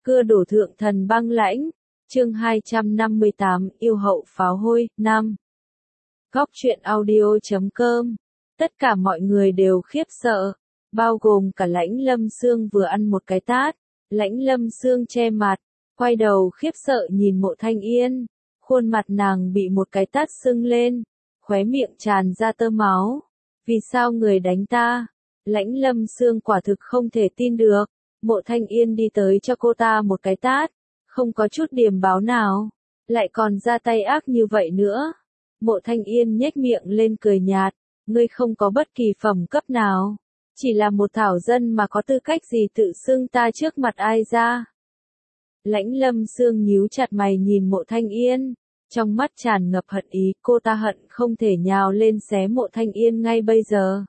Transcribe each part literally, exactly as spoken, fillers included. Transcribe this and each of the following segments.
Cưa đổ thượng thần băng lãnh, chương hai trăm năm mươi tám, yêu hậu pháo hôi, năm. Góc truyện audio chấm com. Tất cả mọi người đều khiếp sợ, bao gồm cả Lãnh Lâm Sương vừa ăn một cái tát. Lãnh Lâm Sương che mặt, quay đầu khiếp sợ nhìn Mộ Thanh Yên, khuôn mặt nàng bị một cái tát sưng lên, khóe miệng tràn ra tơ máu. Vì sao người đánh ta? Lãnh Lâm Sương quả thực không thể tin được. Mộ Thanh Yên đi tới cho cô ta một cái tát, không có chút điềm báo nào, lại còn ra tay ác như vậy nữa. Mộ Thanh Yên nhếch miệng lên cười nhạt, ngươi không có bất kỳ phẩm cấp nào, chỉ là một thảo dân mà có tư cách gì tự xưng ta trước mặt ai ra. Lãnh Lâm Sương nhíu chặt mày nhìn Mộ Thanh Yên, trong mắt tràn ngập hận ý, cô ta hận không thể nhào lên xé Mộ Thanh Yên ngay bây giờ.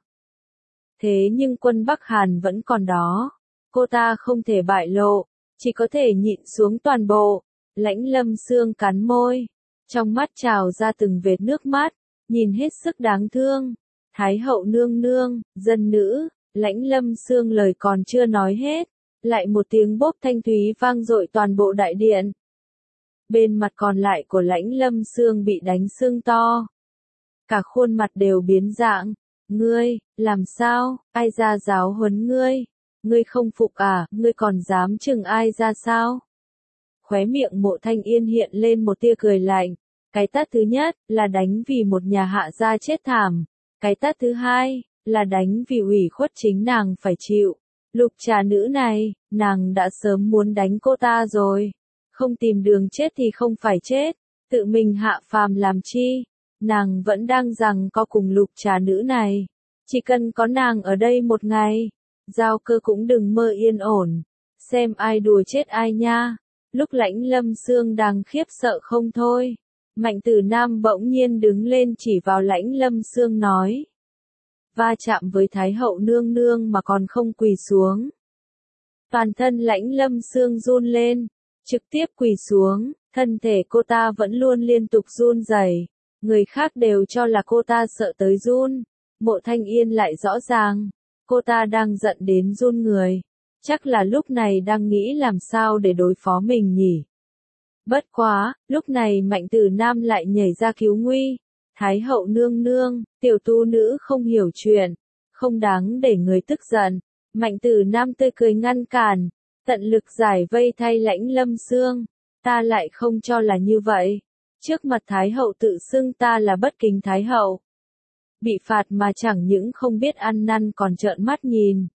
Thế nhưng quân Bắc Hàn vẫn còn đó. Cô ta không thể bại lộ, chỉ có thể nhịn xuống toàn bộ. Lãnh Lâm Sương cắn môi, trong mắt trào ra từng vệt nước mắt, nhìn hết sức đáng thương. Thái hậu nương nương, dân nữ, Lãnh Lâm Sương lời còn chưa nói hết, lại một tiếng bốp thanh thúy vang dội toàn bộ đại điện. Bên mặt còn lại của Lãnh Lâm Sương bị đánh sưng to, cả khuôn mặt đều biến dạng. Ngươi, làm sao, ai ra giáo huấn ngươi? Ngươi không phục à, ngươi còn dám chừng ai ra sao? Khóe miệng Mộ Thanh Yên hiện lên một tia cười lạnh. Cái tát thứ nhất, là đánh vì một nhà hạ gia chết thảm. Cái tát thứ hai, là đánh vì ủy khuất chính nàng phải chịu. Lục trà nữ này, nàng đã sớm muốn đánh cô ta rồi. Không tìm đường chết thì không phải chết, tự mình hạ phàm làm chi? Nàng vẫn đang giằng co cùng lục trà nữ này. Chỉ cần có nàng ở đây một ngày, Giao Cơ cũng đừng mơ yên ổn, xem ai đùa chết ai nha. Lúc Lãnh Lâm Sương đang khiếp sợ không thôi, Mạnh Tử Nam bỗng nhiên đứng lên chỉ vào Lãnh Lâm Sương nói. Va chạm với Thái hậu nương nương mà còn không quỳ xuống. Toàn thân Lãnh Lâm Sương run lên, trực tiếp quỳ xuống, thân thể cô ta vẫn luôn liên tục run rẩy. Người khác đều cho là cô ta sợ tới run, Mộ Thanh Yên lại rõ ràng. Cô ta đang giận đến run người, chắc là lúc này đang nghĩ làm sao để đối phó mình nhỉ. Bất quá, lúc này Mạnh Tử Nam lại nhảy ra cứu nguy. Thái hậu nương nương, tiểu tu nữ không hiểu chuyện, không đáng để người tức giận. Mạnh Tử Nam tươi cười ngăn cản, tận lực giải vây thay Lãnh Lâm Sương. Ta lại không cho là như vậy. Trước mặt Thái hậu tự xưng ta là bất kính Thái hậu. Bị phạt mà chẳng những không biết ăn năn còn trợn mắt nhìn.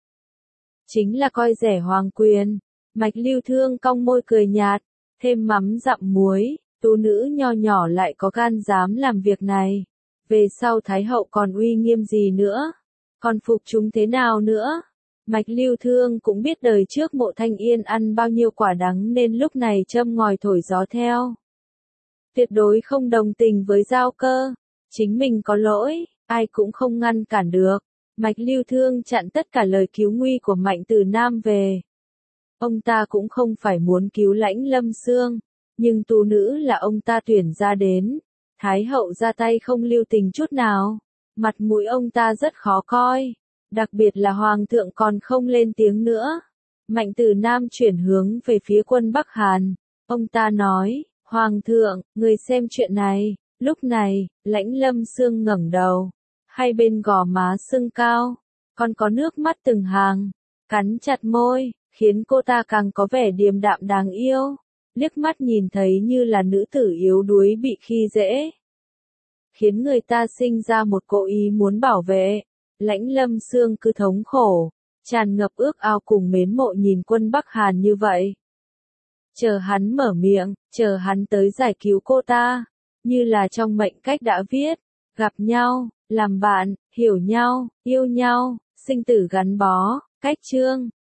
Chính là coi rẻ hoàng quyền. Mạch Lưu Thương cong môi cười nhạt, thêm mắm dặm muối, tú nữ nho nhỏ lại có gan dám làm việc này. Về sau Thái hậu còn uy nghiêm gì nữa? Còn phục chúng thế nào nữa? Mạch Lưu Thương cũng biết đời trước Mộ Thanh Yên ăn bao nhiêu quả đắng nên lúc này châm ngòi thổi gió theo. Tuyệt đối không đồng tình với Giao Cơ. Chính mình có lỗi, ai cũng không ngăn cản được. Mạch Lưu Thương chặn tất cả lời cứu nguy của Mạnh Tử Nam về. Ông ta cũng không phải muốn cứu Lãnh Lâm Sương, nhưng tú nữ là ông ta tuyển ra đến. Thái hậu ra tay không lưu tình chút nào, mặt mũi ông ta rất khó coi, đặc biệt là hoàng thượng còn không lên tiếng nữa. Mạnh Tử Nam chuyển hướng về phía quân Bắc Hàn, ông ta nói, Hoàng thượng, người xem chuyện này. Lúc này, Lãnh Lâm Sương ngẩng đầu, hai bên gò má sưng cao, còn có nước mắt từng hàng, cắn chặt môi, khiến cô ta càng có vẻ điềm đạm đáng yêu, liếc mắt nhìn thấy như là nữ tử yếu đuối bị khi dễ, khiến người ta sinh ra một cỗ ý muốn bảo vệ. Lãnh Lâm Sương cứ thống khổ, tràn ngập ước ao cùng mến mộ nhìn quân Bắc Hàn như vậy. Chờ hắn mở miệng, chờ hắn tới giải cứu cô ta. Như là trong mệnh cách đã viết, gặp nhau, làm bạn, hiểu nhau, yêu nhau, sinh tử gắn bó, cách chương.